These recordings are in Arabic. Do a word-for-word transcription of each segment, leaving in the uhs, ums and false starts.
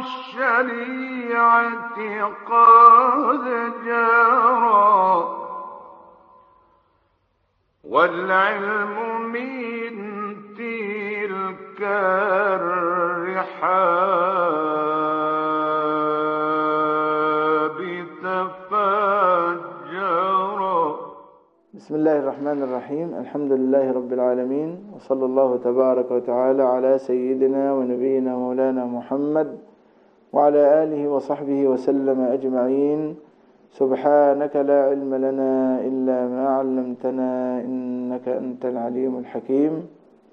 الشريعة قد جرى، والعلم من تلك الرحاب تفجرا. بسم الله الرحمن الرحيم. الحمد لله رب العالمين، وصلى الله تبارك وتعالى على سيدنا ونبينا مولانا محمد وعلى آله وصحبه وسلم أجمعين. سبحانك لا علم لنا إلا ما علمتنا إنك أنت العليم الحكيم.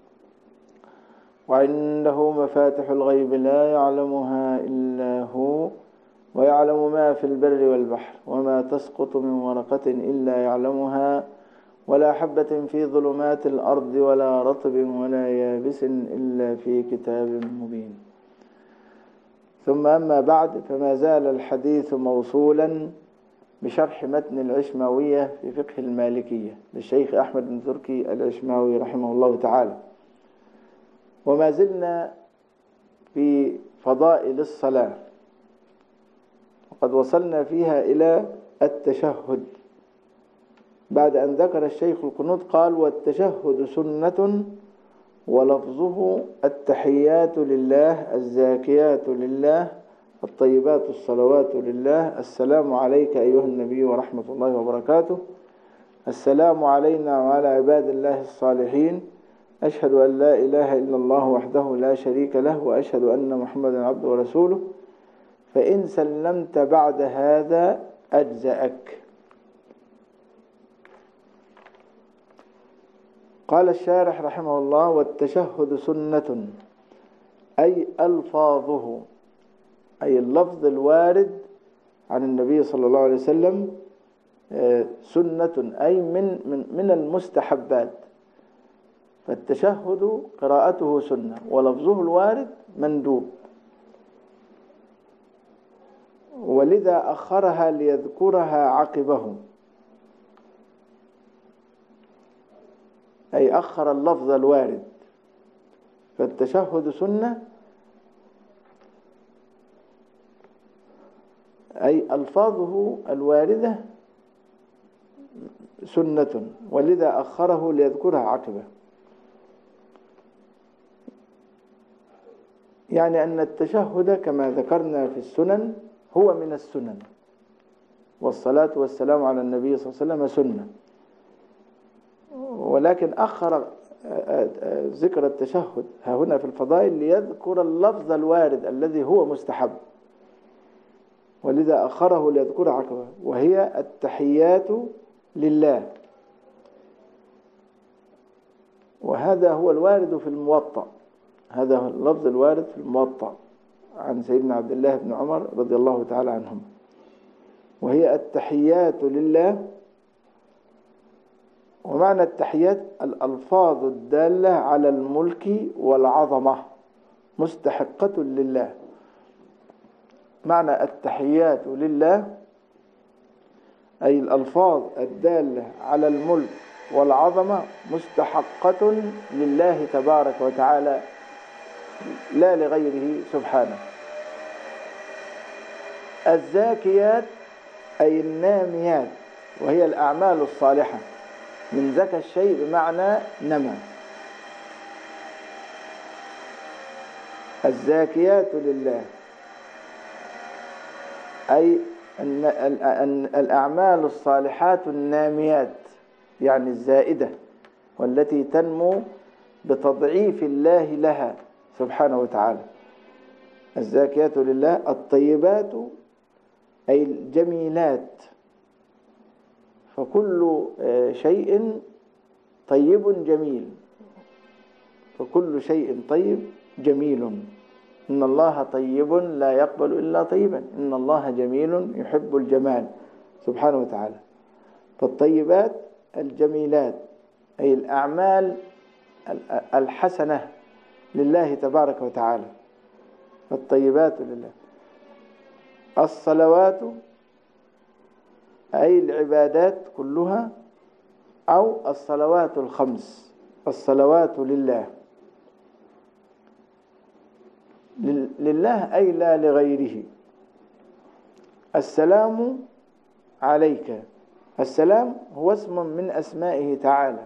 وعنده مفاتح الغيب لا يعلمها إلا هو، ويعلم ما في البر والبحر، وما تسقط من ورقة إلا يعلمها، ولا حبة في ظلمات الأرض ولا رطب ولا يابس إلا في كتاب مبين. ثم أما بعد، فما زال الحديث موصولا بشرح متن العشماوية في فقه المالكية للشيخ أحمد بن تركي العشماوي رحمه الله تعالى، وما زلنا في فضائل الصلاة، وقد وصلنا فيها إلى التشهد. بعد أن ذكر الشيخ القنوت قال: والتشهد سنة ولفظه التحيات لله الزاكيات لله الطيبات الصلوات لله، السلام عليك أيها النبي ورحمة الله وبركاته، السلام علينا وعلى عباد الله الصالحين، أشهد أن لا إله إلا الله وحده لا شريك له، وأشهد أن محمدا عبده ورسوله، فإن سلمت بعد هذا أجزأك. قال الشارح رحمه الله: والتشهد سنة، أي ألفاظه، أي اللفظ الوارد عن النبي صلى الله عليه وسلم سنة، أي من من من المستحبات. فالتشهد قراءته سنة، ولفظه الوارد مندوب، ولذا أخرها ليذكرها عقبه، أي أخر اللفظ الوارد. فالتشهد سنة أي ألفاظه الواردة سنة، ولذا أخره ليذكرها عقبه. يعني أن التشهد كما ذكرنا في السنن هو من السنن، والصلاة والسلام على النبي صلى الله عليه وسلم سنة، ولكن أخر ذكر التشهد ها هنا في الفضائل ليذكر اللفظ الوارد الذي هو مستحب، ولذا أخره ليذكر عقبه، وهي التحيات لله. وهذا هو الوارد في الموطأ، هذا هو اللفظ الوارد في الموطأ عن سيدنا عبد الله بن عمر رضي الله تعالى عنهم، وهي التحيات لله. ومعنى التحيات الألفاظ الدالة على الملك والعظمة مستحقة لله. معنى التحيات لله أي الألفاظ الدالة على الملك والعظمة مستحقة لله تبارك وتعالى لا لغيره سبحانه. الزاكيات أي الناميات، وهي الأعمال الصالحة، من زكى الشيء بمعنى نمى. الزاكيات لله أي الأعمال الصالحات الناميات، يعني الزائدة، والتي تنمو بتضعيف الله لها سبحانه وتعالى. الزاكيات لله الطيبات أي الجميلات، فكل شيء طيب جميل، فكل شيء طيب جميل. إن الله طيب لا يقبل إلا طيبا، إن الله جميل يحب الجمال سبحانه وتعالى. فالطيبات الجميلات أي الأعمال الحسنة لله تبارك وتعالى، الطيبات لله. الصلوات أي العبادات كلها، أو الصلوات الخمس، الصلوات لله. لله أي لا لغيره. السلام عليك، السلام هو اسم من أسمائه تعالى.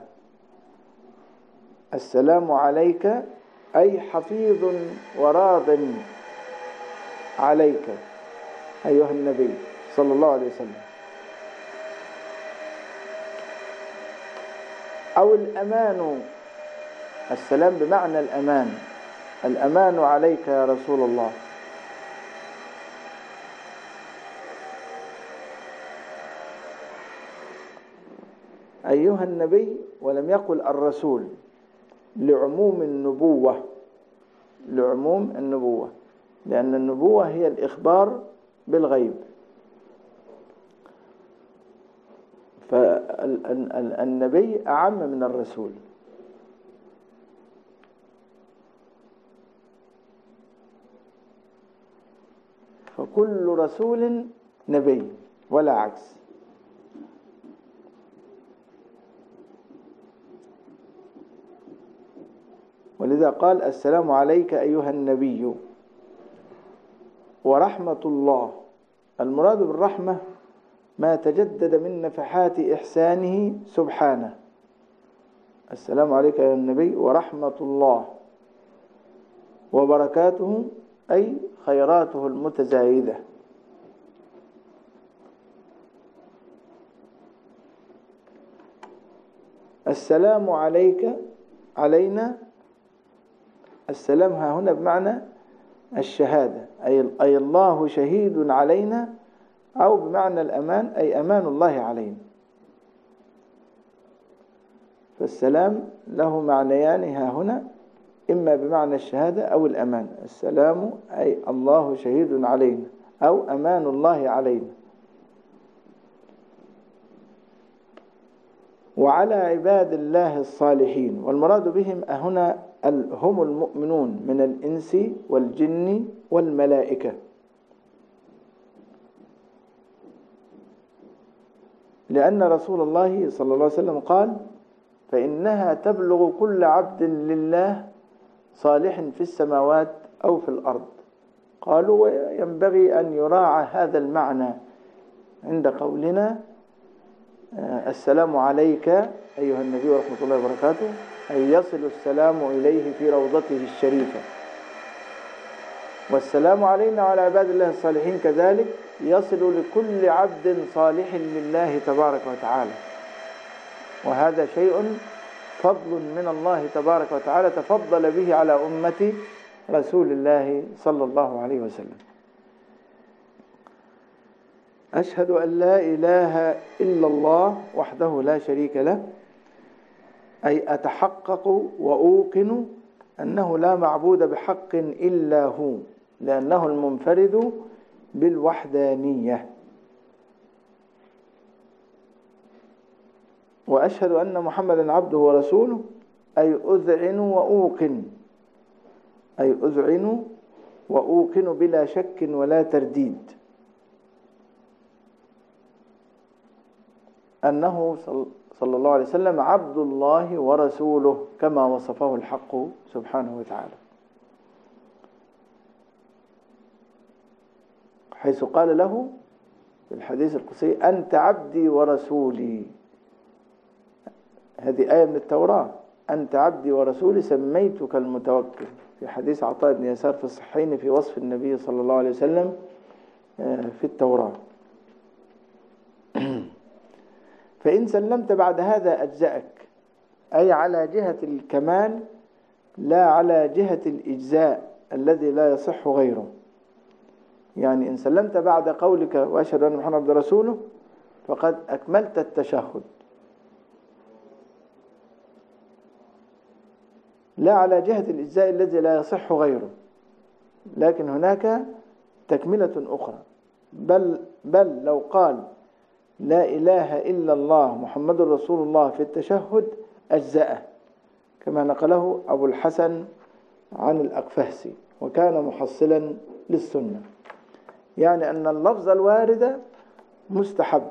السلام عليك أي حفيظ وراض عليك أيها النبي صلى الله عليه وسلم. أو الأمان، السلام بمعنى الأمان، الأمان عليك يا رسول الله. أيها النبي، ولم يقل الرسول لعموم النبوة، لعموم النبوة، لأن النبوة هي الإخبار بالغيب، فالنبي أعم من الرسول. فكل رسول نبي ولا عكس. ولذا قال السلام عليك أيها النبي ورحمة الله. المراد بالرحمة ما تجدد من نفحات إحسانه سبحانه. السلام عليك يا النبي ورحمة الله وبركاته أي خيراته المتزايدة. السلام عليك علينا، السلام ها هنا بمعنى الشهادة، أي أي الله شهيد علينا، أو بمعنى الأمان أي أمان الله علينا. فالسلام له معنيان ها هنا، إما بمعنى الشهادة أو الأمان. السلام أي الله شهيد علينا أو أمان الله علينا. وعلى عباد الله الصالحين، والمراد بهم هنا هم المؤمنون من الإنس والجن والملائكة، لأن رسول الله صلى الله عليه وسلم قال فإنها تبلغ كل عبد لله صالح في السماوات أو في الأرض. قالوا ينبغي أن يراعى هذا المعنى عند قولنا السلام عليك أيها النبي ورحمة الله وبركاته، أي يصل السلام إليه في روضته الشريفة. والسلام علينا وعلى عباد الله الصالحين كذلك يصل لكل عبد صالح لله تبارك وتعالى، وهذا شيء فضل من الله تبارك وتعالى تفضل به على أمة رسول الله صلى الله عليه وسلم. أشهد أن لا إله إلا الله وحده لا شريك له، أي أتحقق وأوقن أنه لا معبود بحق إلا هو، لأنه المنفرد بالوحدانية. وأشهد أن محمدا عبده ورسوله، أي أذعن وأوقن، أي أذعن وأوقن بلا شك ولا ترديد أنه صلى الله عليه وسلم عبد الله ورسوله كما وصفه الحق سبحانه وتعالى، حيث قال له في الحديث القدسي أنت عبدي ورسولي. هذه آية من التوراة، أنت عبدي ورسولي سميتك المتوكل، في حديث عطاء بن يسار في الصحيحين في وصف النبي صلى الله عليه وسلم في التوراة. فإن سلمت بعد هذا أجزأك، أي على جهة الكمال لا على جهة الإجزاء الذي لا يصح غيره. يعني إن سلمت بعد قولك وأشهد أن محمد رسوله فقد أكملت التشهد، لا على جهة الإجزاء الذي لا يصح غيره، لكن هناك تكملة أخرى. بل, بل لو قال لا إله إلا الله محمد رسول الله في التشهد أجزأه، كما نقله أبو الحسن عن الأقفهسي، وكان محصلا للسنة، يعني أن اللفظ الوارد مستحب.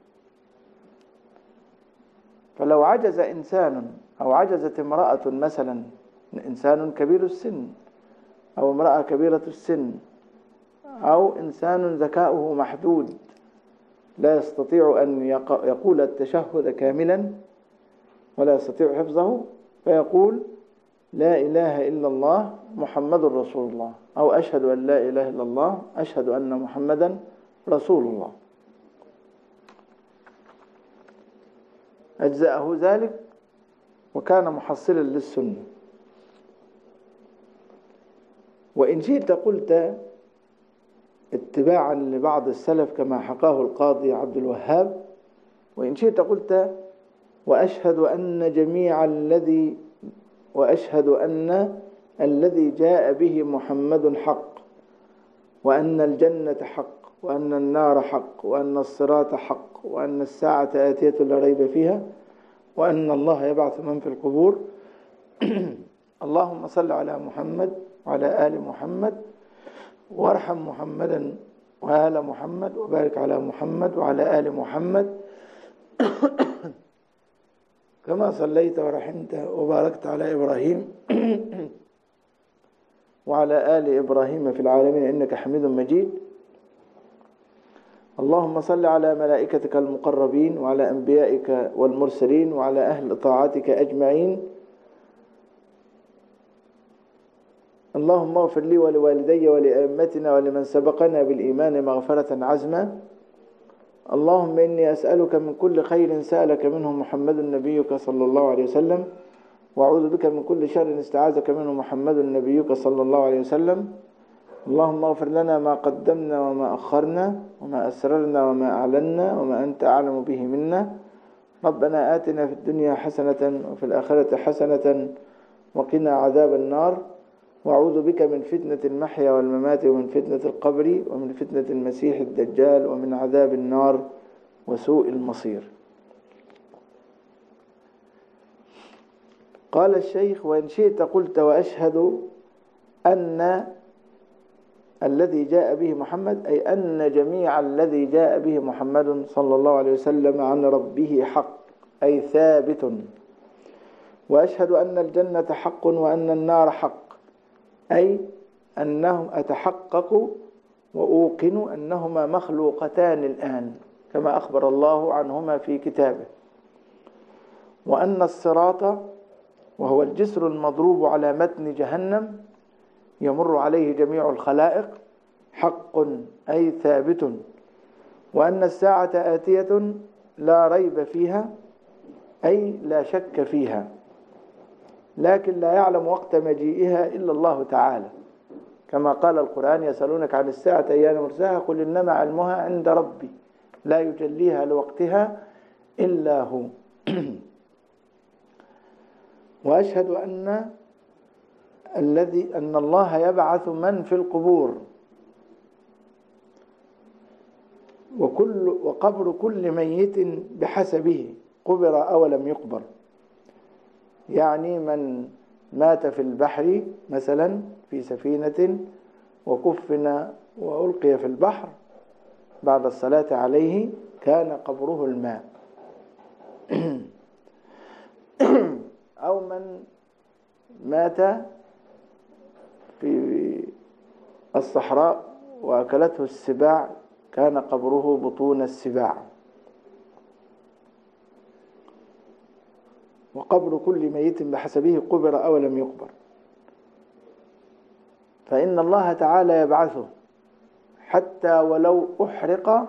فلو عجز إنسان أو عجزت امرأة مثلا، إنسان كبير السن أو امرأة كبيرة السن أو إنسان ذكاؤه محدود لا يستطيع أن يقول التشهد كاملا ولا يستطيع حفظه، فيقول لا إله إلا الله محمد رسول الله، أو أشهد أن لا إله إلا الله أشهد أن محمدا رسول الله. أجزأه ذلك وكان محصلا للسنة. وإن شئت قلت اتباعا لبعض السلف كما حكاه القاضي عبد الوهاب، وإن شئت قلت وأشهد أن جميع الذي وأشهد أن الذي جاء به محمد حق، وأن الجنة حق، وأن النار حق، وأن الصراط حق، وأن الساعة آتية لا ريب فيها، وأن الله يبعث من في القبور. اللهم صل على محمد وعلى آل محمد، وارحم محمدا وآل محمد، وبارك على محمد وعلى آل محمد كما صليت ورحمت وباركت على إبراهيم وعلى آل إبراهيم في العالمين إنك حميد مجيد. اللهم صل على ملائكتك المقربين وعلى أنبيائك والمرسلين وعلى أهل طاعتك أجمعين. اللهم اغفر لي ولوالدي ولأئمتنا ولمن سبقنا بالإيمان مغفرة عزما. اللهم إني أسألك من كل خير سألك منه محمد نبيك صلى الله عليه وسلم، وأعوذ بك من كل شر استعاذك منه محمد نبيك صلى الله عليه وسلم. اللهم اغفر لنا ما قدمنا وما أخرنا وما أسررنا وما أعلنا وما أنت أعلم به منا. ربنا آتنا في الدنيا حسنة وفي الآخرة حسنة وقنا عذاب النار. وأعوذ بك من فتنة المحيا والممات ومن فتنة القبر ومن فتنة المسيح الدجال ومن عذاب النار وسوء المصير. قال الشيخ: وإن شئت قلت وأشهد أن الذي جاء به محمد، أي أن جميع الذي جاء به محمد صلى الله عليه وسلم عن ربه حق، أي ثابت. وأشهد أن الجنة حق وأن النار حق، أي أنهم أتحقق وأوقن أنهما مخلوقتان الآن كما أخبر الله عنهما في كتابه. وأن الصراط وهو الجسر المضروب على متن جهنم يمر عليه جميع الخلائق حق، أي ثابت. وأن الساعة آتية لا ريب فيها، أي لا شك فيها، لكن لا يعلم وقت مجيئها إلا الله تعالى، كما قال القرآن: يسألونك عن الساعة أيان مرساها قل إنما علمها عند ربي لا يجليها لوقتها إلا هو. وأشهد أن الذي أن الله يبعث من في القبور، وكل وقبر كل ميت بحسبه قبر أو لم يقبر. يعني من مات في البحر مثلا في سفينة وكفن وألقي في البحر بعد الصلاة عليه كان قبره الماء. أو من مات في الصحراء وأكلته السباع كان قبره بطون السباع. وقبر كل ميت بحسبه قبر أو لم يقبر. فإن الله تعالى يبعثه حتى ولو أحرق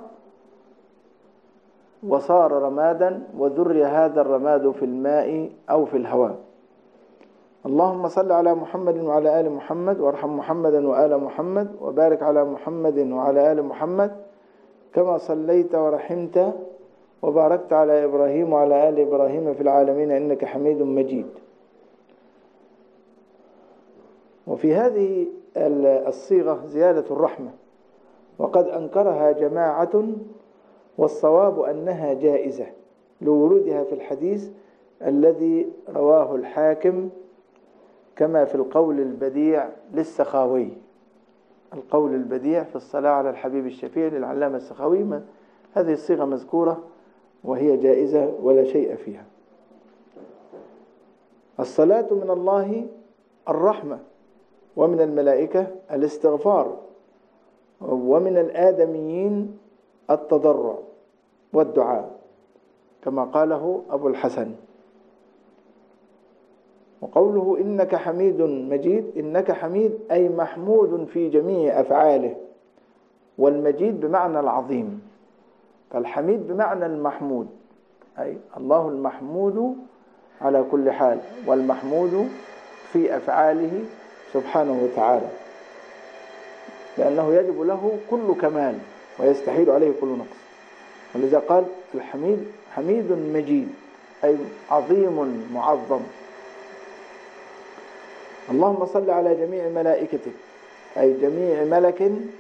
وصار رمادا وذري هذا الرماد في الماء أو في الهواء. اللهم صل على محمد وعلى آل محمد، وارحم محمدا وآل محمد، وبارك على محمد وعلى آل محمد كما صليت ورحمت وباركت على إبراهيم وعلى آل إبراهيم في العالمين إنك حميد مجيد. وفي هذه الصيغة زيادة الرحمة، وقد أنكرها جماعة، والصواب أنها جائزة لورودها في الحديث الذي رواه الحاكم كما في القول البديع للسخاوي. القول البديع في الصلاة على الحبيب الشفيع للعلامة السخاوي، هذه الصيغة مذكورة وهي جائزة ولا شيء فيها. الصلاة من الله الرحمة، ومن الملائكة الاستغفار، ومن الآدميين التضرع والدعاء كما قاله أبو الحسن. وقوله إنك حميد مجيد، إنك حميد أي محمود في جميع أفعاله، والمجيد بمعنى العظيم، فالحميد بمعنى المحمود، أي الله المحمود على كل حال، والمحمود في أفعاله سبحانه وتعالى، لأنه يجب له كل كمال ويستحيل عليه كل نقص. ولذا قال الحميد حميد مجيد أي عظيم معظم. اللهم صل على جميع ملائكتك، أي جميع ملك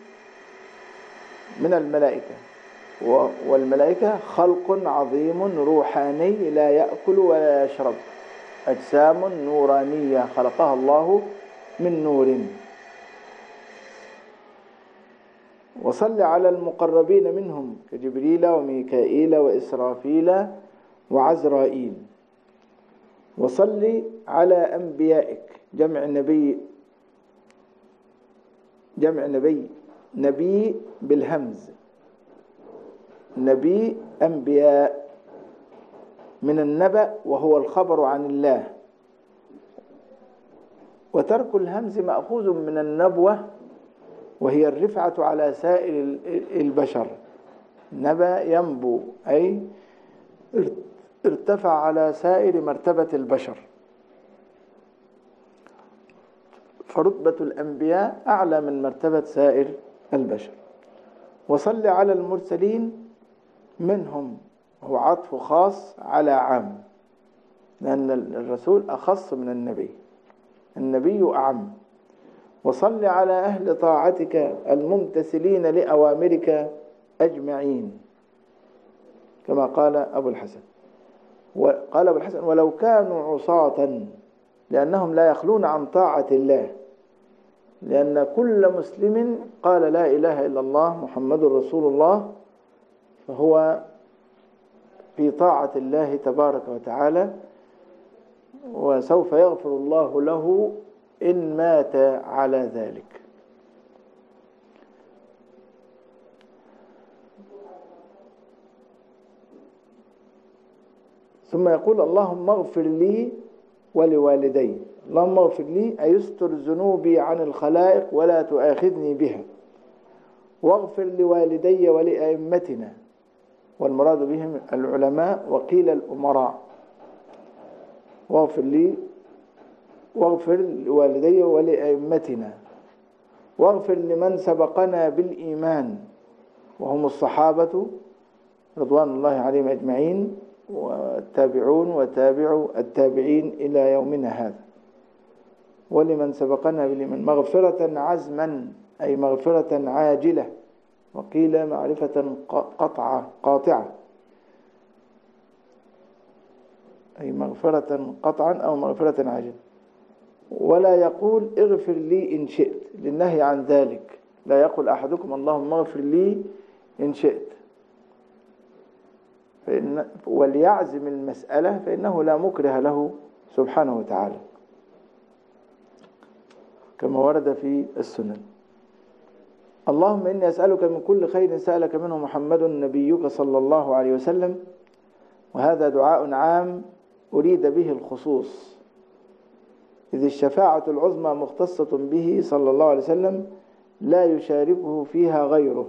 من الملائكة، والملائكة خلق عظيم روحاني لا يأكل ولا يشرب، أجسام نورانية خلقها الله من نور. وصل على المقربين منهم كجبريل وميكائيل وإسرافيل وعزرائيل. وصل على أنبيائك، جمع نبي، جمع نبي، نبي بالهمز، نبي أنبياء من النبأ وهو الخبر عن الله، وترك الهمز مأخوذ من النبوة وهي الرفعة على سائر البشر. نبأ ينبو أي ارتفع على سائر مرتبة البشر، فرتبة الأنبياء أعلى من مرتبة سائر البشر. وصل على المرسلين منهم، هو عطف خاص على عام، لأن الرسول أخص من النبي، النبي أعم. وصل على أهل طاعتك الممتثلين لأوامرك أجمعين، كما قال أبو الحسن. وقال أبو الحسن ولو كانوا عصاة، لأنهم لا يخلون عن طاعة الله، لأن كل مسلم قال لا إله إلا الله محمد رسول الله فهو في طاعة الله تبارك وتعالى، وسوف يغفر الله له إن مات على ذلك. ثم يقول اللهم اغفر لي ولوالدي. اللهم اغفر لي أي يستر ذنوبي عن الخلائق ولا تؤاخذني بها، واغفر لوالدي ولأئمتنا، والمراد بهم العلماء وقيل الأمراء. واغفر لي واغفر لوالدي ولأئمتنا، واغفر لمن سبقنا بالإيمان وهم الصحابة رضوان الله عليهم أجمعين، والتابعون وتابعوا التابعين إلى يومنا هذا، ولمن سبقنا بالإيمان مغفرة عزما أي مغفرة عاجلة، وقيل معرفة قطعة قاطعة أي مغفرة قطعا أو مغفرة عاجلة. ولا يقول اغفر لي إن شئت للنهي عن ذلك، لا يقول أحدكم اللهم اغفر لي إن شئت، فإن وليعزم المسألة فإنه لا مكره له سبحانه وتعالى كما ورد في السنن. اللهم إني أسألك من كل خير سألك منه محمد نبيك صلى الله عليه وسلم. وهذا دعاء عام أريد به الخصوص، إذ الشفاعة العظمى مختصة به صلى الله عليه وسلم لا يشاركه فيها غيره،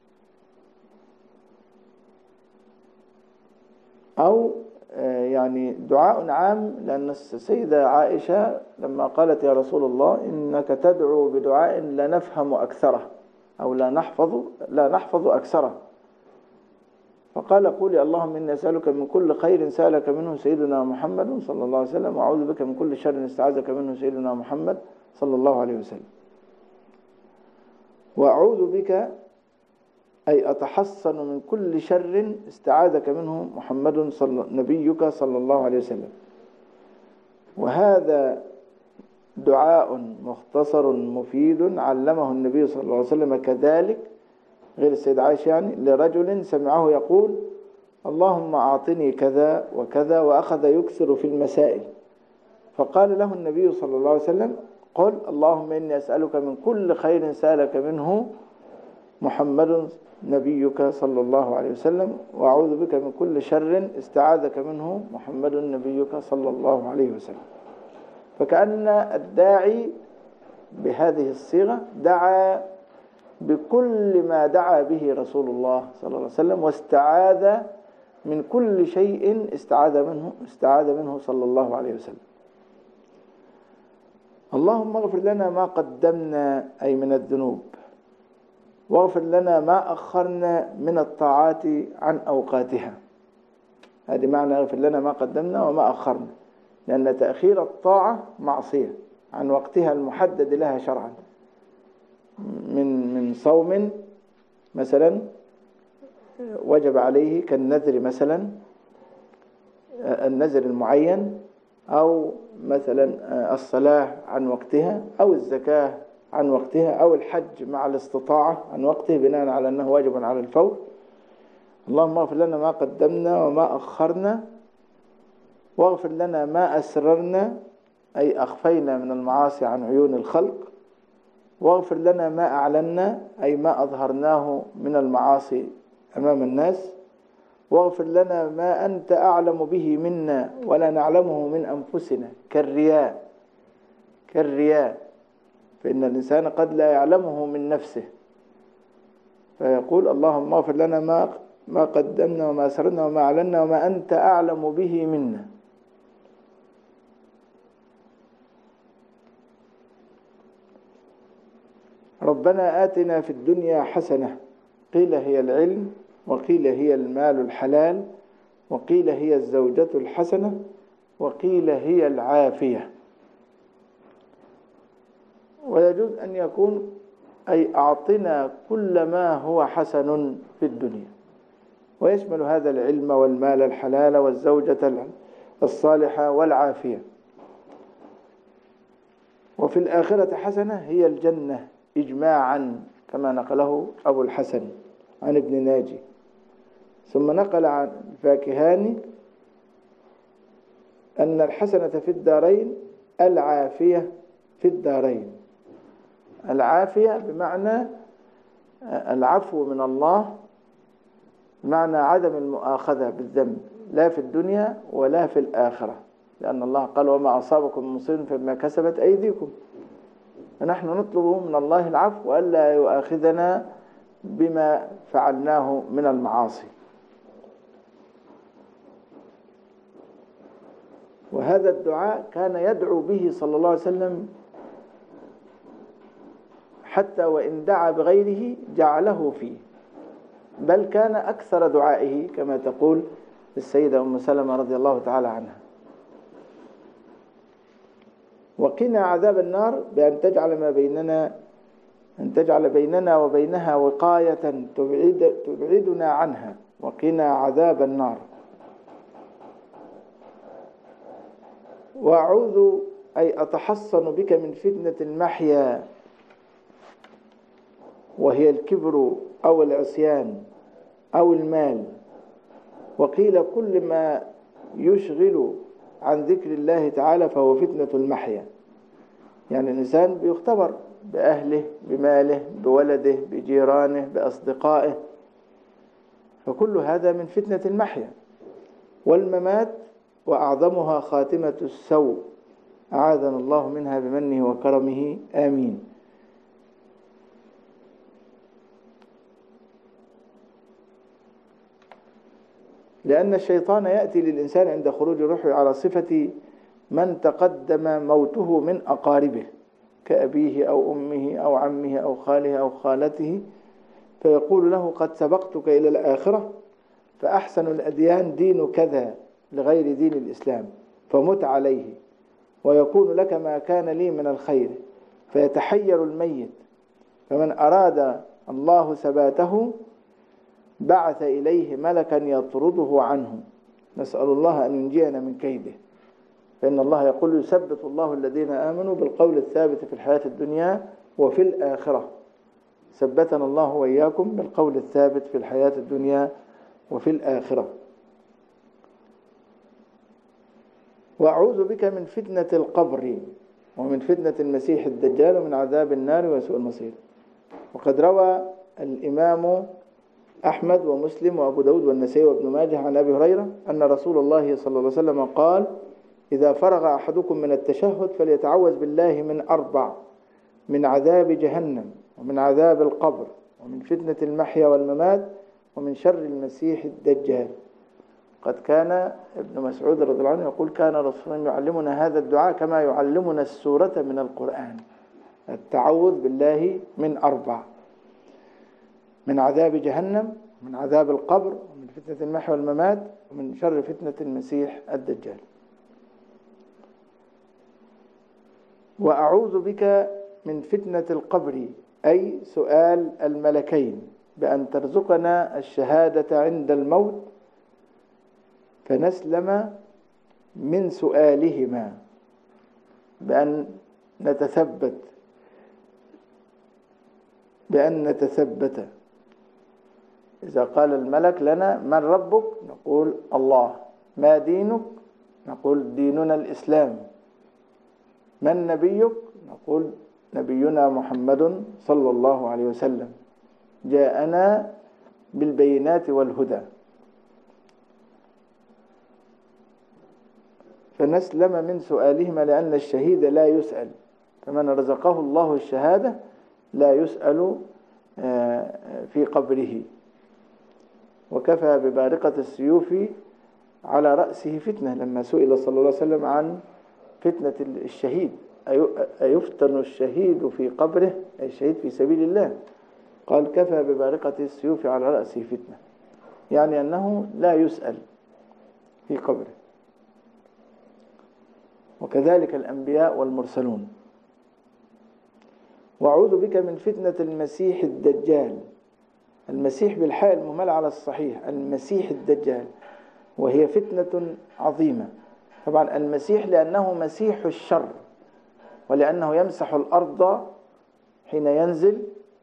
أو يعني دعاء عام، لأن السيدة عائشة لما قالت يا رسول الله إنك تدعو بدعاء لا نفهم أكثره أو لا نحفظ لا نحفظ أكثره، فقال قولي اللهم إني أسألك من كل خير سألك منه سيدنا محمد صلى الله عليه وسلم، وأعوذ بك من كل شر استعاذك منه سيدنا محمد صلى الله عليه وسلم. وأعوذ بك أي أتحصن من كل شر استعاذك منه محمد صلى نبيك صلى الله عليه وسلم. وهذا دعاء مختصر مفيد علمه النبي صلى الله عليه وسلم كذلك، غير السيدة عائشة يعني، لرجل سمعه يقول اللهم أعطني كذا وكذا، وأخذ يكثر في المسائل، فقال له النبي صلى الله عليه وسلم قل اللهم إني أسألك من كل خير سألك منه محمد نبيك صلى الله عليه وسلم، وأعوذ بك من كل شر استعاذك منه محمد نبيك صلى الله عليه وسلم. فكأن الداعي بهذه الصيغة دعا بكل ما دعا به رسول الله صلى الله عليه وسلم، واستعاذ من كل شيء استعاذ منه استعاذ منه صلى الله عليه وسلم. اللهم اغفر لنا ما قدمنا أي من الذنوب، واغفر لنا ما أخرنا من الطاعات عن أوقاتها. هذه معنى اغفر لنا ما قدمنا وما أخرنا، لأن تأخير الطاعة معصية عن وقتها المحدد لها شرعا، من من صوم مثلا وجب عليه كالنذر مثلا، النذر المعين، أو مثلا الصلاة عن وقتها، أو الزكاة عن وقتها، أو الحج مع الاستطاعة عن وقته بناء على أنه واجب على الفور. اللهم اغفر لنا ما قدمنا وما أخرنا، واغفر لنا ما أسررنا أي أخفينا من المعاصي عن عيون الخلق، واغفر لنا ما أعلنا أي ما أظهرناه من المعاصي أمام الناس، واغفر لنا ما أنت أعلم به منا ولا نعلمه من أنفسنا كالرياء كالرياء فإن الإنسان قد لا يعلمه من نفسه، فيقول اللهم اغفر لنا ما ما قدمنا وما أسررنا وما أعلنا وما أنت أعلم به منا. ربنا آتنا في الدنيا حسنة، قيل هي العلم، وقيل هي المال الحلال، وقيل هي الزوجة الحسنة، وقيل هي العافية. ويجوز أن يكون أي أعطنا كل ما هو حسن في الدنيا، ويشمل هذا العلم والمال الحلال والزوجة الصالحة والعافية. وفي الآخرة حسنة هي الجنة إجماعا، كما نقله أبو الحسن عن ابن ناجي. ثم نقل عن الفاكهاني أن الحسنة في الدارين العافية في الدارين. العافية بمعنى العفو من الله، بمعنى عدم المؤاخذة بالذنب لا في الدنيا ولا في الآخرة، لأن الله قال وما أصابكم من مصيبة فبما كسبت أيديكم. فنحن نطلب من الله العفو وألا يؤاخذنا بما فعلناه من المعاصي. وهذا الدعاء كان يدعو به صلى الله عليه وسلم، حتى وإن دعا بغيره جعله فيه، بل كان أكثر دعائه كما تقول السيدة أم سلمة رضي الله تعالى عنها. وقنا عذاب النار بأن تجعل ما بيننا أن تجعل بيننا وبينها وقاية تبعد تبعدنا عنها، وقنا عذاب النار. وأعوذ أي أتحصن بك من فتنة المحيا، وهي الكبر أو العصيان أو المال، وقيل كل ما يشغل عن ذكر الله تعالى فهو فتنة المحيا. يعني الإنسان بيختبر بأهله بماله بولده بجيرانه بأصدقائه، فكل هذا من فتنة المحيا. والممات وأعظمها خاتمة السوء، أعاذنا الله منها بمنه وكرمه، آمين. لأن الشيطان يأتي للإنسان عند خروج روحه على صفة من تقدم موته من أقاربه كأبيه أو أمه أو عمه أو خاله أو خالته، فيقول له قد سبقتك إلى الآخرة، فأحسن الأديان دين كذا لغير دين الإسلام، فمت عليه، ويكون لك ما كان لي من الخير. فيتحير الميت، فمن أراد الله ثباته بعث إليه ملكا يطرده عنه، نسأل الله أن ينجينا من كيده. فإن الله يقول يثبت الله الذين آمنوا بالقول الثابت في الحياة الدنيا وفي الآخرة. ثبتنا الله وإياكم بالقول الثابت في الحياة الدنيا وفي الآخرة. وأعوذ بك من فتنة القبر، ومن فتنة المسيح الدجال ومن عذاب النار وسوء المصير. وقد روى الإمام أحمد ومسلم وأبو داود والنسائي وابن ماجه عن أبي هريرة أن رسول الله صلى الله عليه وسلم قال: إذا فرغ أحدكم من التشهد فليتعوذ بالله من أربع: من عذاب جهنم، ومن عذاب القبر، ومن فتنة المحيا والممات، ومن شر المسيح الدجال. قد كان ابن مسعود رضي الله عنه يقول: كان رسول الله يعلمنا هذا الدعاء كما يعلمنا السورة من القرآن، التعوذ بالله من أربع: من عذاب جهنم، من عذاب القبر، ومن فتنة المحيا والممات، ومن شر فتنة المسيح الدجال. وأعوذ بك من فتنة القبر، أي سؤال الملكين، بأن ترزقنا الشهادة عند الموت فنسلم من سؤالهما، بأن نتثبت بأن نتثبت إذا قال الملك لنا: من ربك؟ نقول: الله. ما دينك؟ نقول: ديننا الإسلام. من نبيك؟ نقول: نبينا محمد صلى الله عليه وسلم جاءنا بالبينات والهدى. فنسلم من سؤالهما، لأن الشهيد لا يسأل، فمن رزقه الله الشهادة لا يسأل في قبره. وكفى ببارقة السيوف على رأسه فتنة، لما سئل صلى الله عليه وسلم عن فتنة الشهيد: أيفتن الشهيد في قبره؟ أي الشهيد في سبيل الله. قال: كفى ببارقة السيوف على رأسه فتنة، يعني أنه لا يسأل في قبره. وكذلك الأنبياء والمرسلون. وأعوذ بك من فتنة المسيح الدجال. المسيح بالحاء المهملة على الصحيح، المسيح الدجال، وهي فتنة عظيمة. طبعا المسيح لأنه مسيح الشر، ولأنه يمسح الأرض حين ينزل،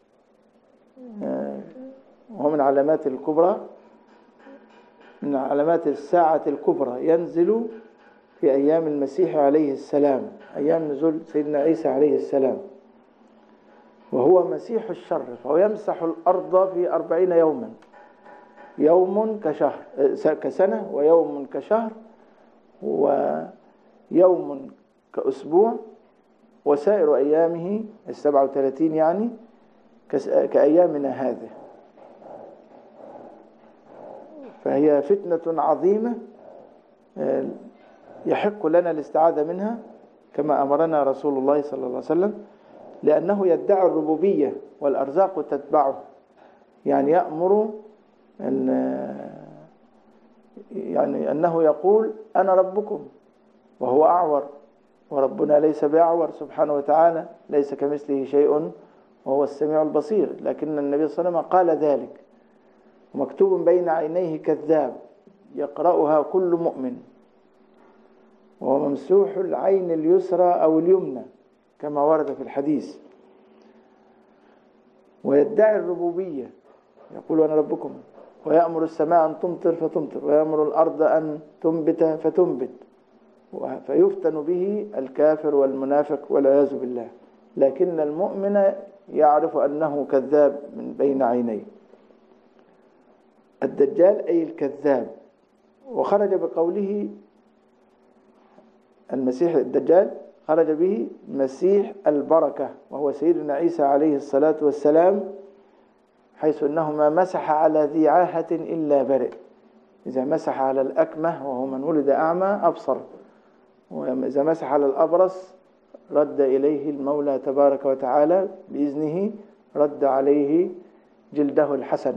وهو من علامات الكبرى، من علامات الساعة الكبرى، ينزل في أيام المسيح عليه السلام، أيام نزول سيدنا عيسى عليه السلام، وهو مسيح الشر، فهو يمسح الأرض في أربعين يوما، يوم كشهر كسنة، ويوم كشهر، ويوم كأسبوع، وسائر أيامه السبعة وثلاثين يعني كأيامنا هذه. فهي فتنة عظيمة يحق لنا الاستعاذة منها كما أمرنا رسول الله صلى الله عليه وسلم، لأنه يدعي الربوبية والأرزاق تتبعه، يعني يأمر أن يعني أنه يقول: أنا ربكم، وهو أعور، وربنا ليس بأعور سبحانه وتعالى، ليس كمثله شيء وهو السميع البصير. لكن النبي صلى الله عليه وسلم قال ذلك، ومكتوب بين عينيه كذاب يقرأها كل مؤمن، وهو ممسوح العين اليسرى أو اليمنى كما ورد في الحديث. ويدعي الربوبية، يقول: أنا ربكم، ويأمر السماء أن تمطر فتمطر، ويأمر الأرض أن تنبت فتنبت، فيفتن به الكافر والمنافق والعياذ بالله. لكن المؤمن يعرف أنه كذاب من بين عينيه. الدجال أي الكذاب. وخرج بقوله المسيح الدجال، خرج به مسيح البركة، وهو سيدنا عيسى عليه الصلاة والسلام، حيث أنه ما مسح على ذي عاهة إلا برئ. إذا مسح على الأكمه وهو من ولد أعمى أبصر، وإذا مسح على الأبرص رد إليه المولى تبارك وتعالى بإذنه، رد عليه جلده الحسن.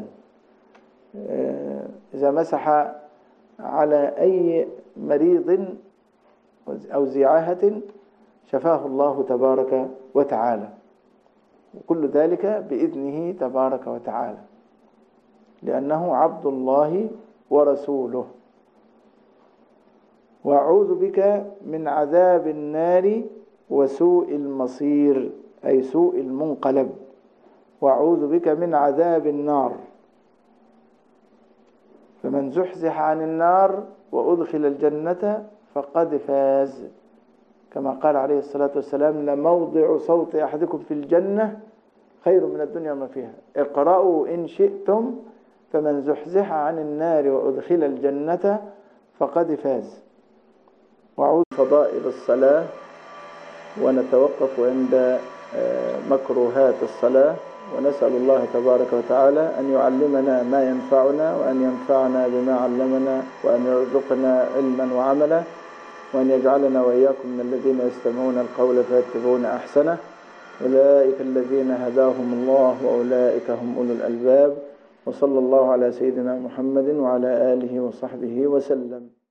إذا مسح على أي مريض أو ذي عاهة شفاه الله تبارك وتعالى، وكل ذلك بإذنه تبارك وتعالى، لأنه عبد الله ورسوله. وأعوذ بك من عذاب النار وسوء المصير، أي سوء المنقلب. وأعوذ بك من عذاب النار، فمن زحزح عن النار وأدخل الجنة فقد فاز، كما قال عليه الصلاة والسلام: لموضع صوت أحدكم في الجنة خير من الدنيا وما فيها. اقرأوا إن شئتم فمن زحزح عن النار وأدخل الجنة فقد فاز. وعود فضائل الصلاة، ونتوقف عند مكروهات الصلاة، ونسأل الله تبارك وتعالى أن يعلمنا ما ينفعنا، وأن ينفعنا بما علمنا، وأن يرزقنا علما وعملا، وأن يجعلنا وإياكم من الذين يستمعون القول فيتبعون أحسنه. أولئك الذين هداهم الله وأولئك هم أولو الألباب. وصلى الله على سيدنا محمد وعلى آله وصحبه وسلم.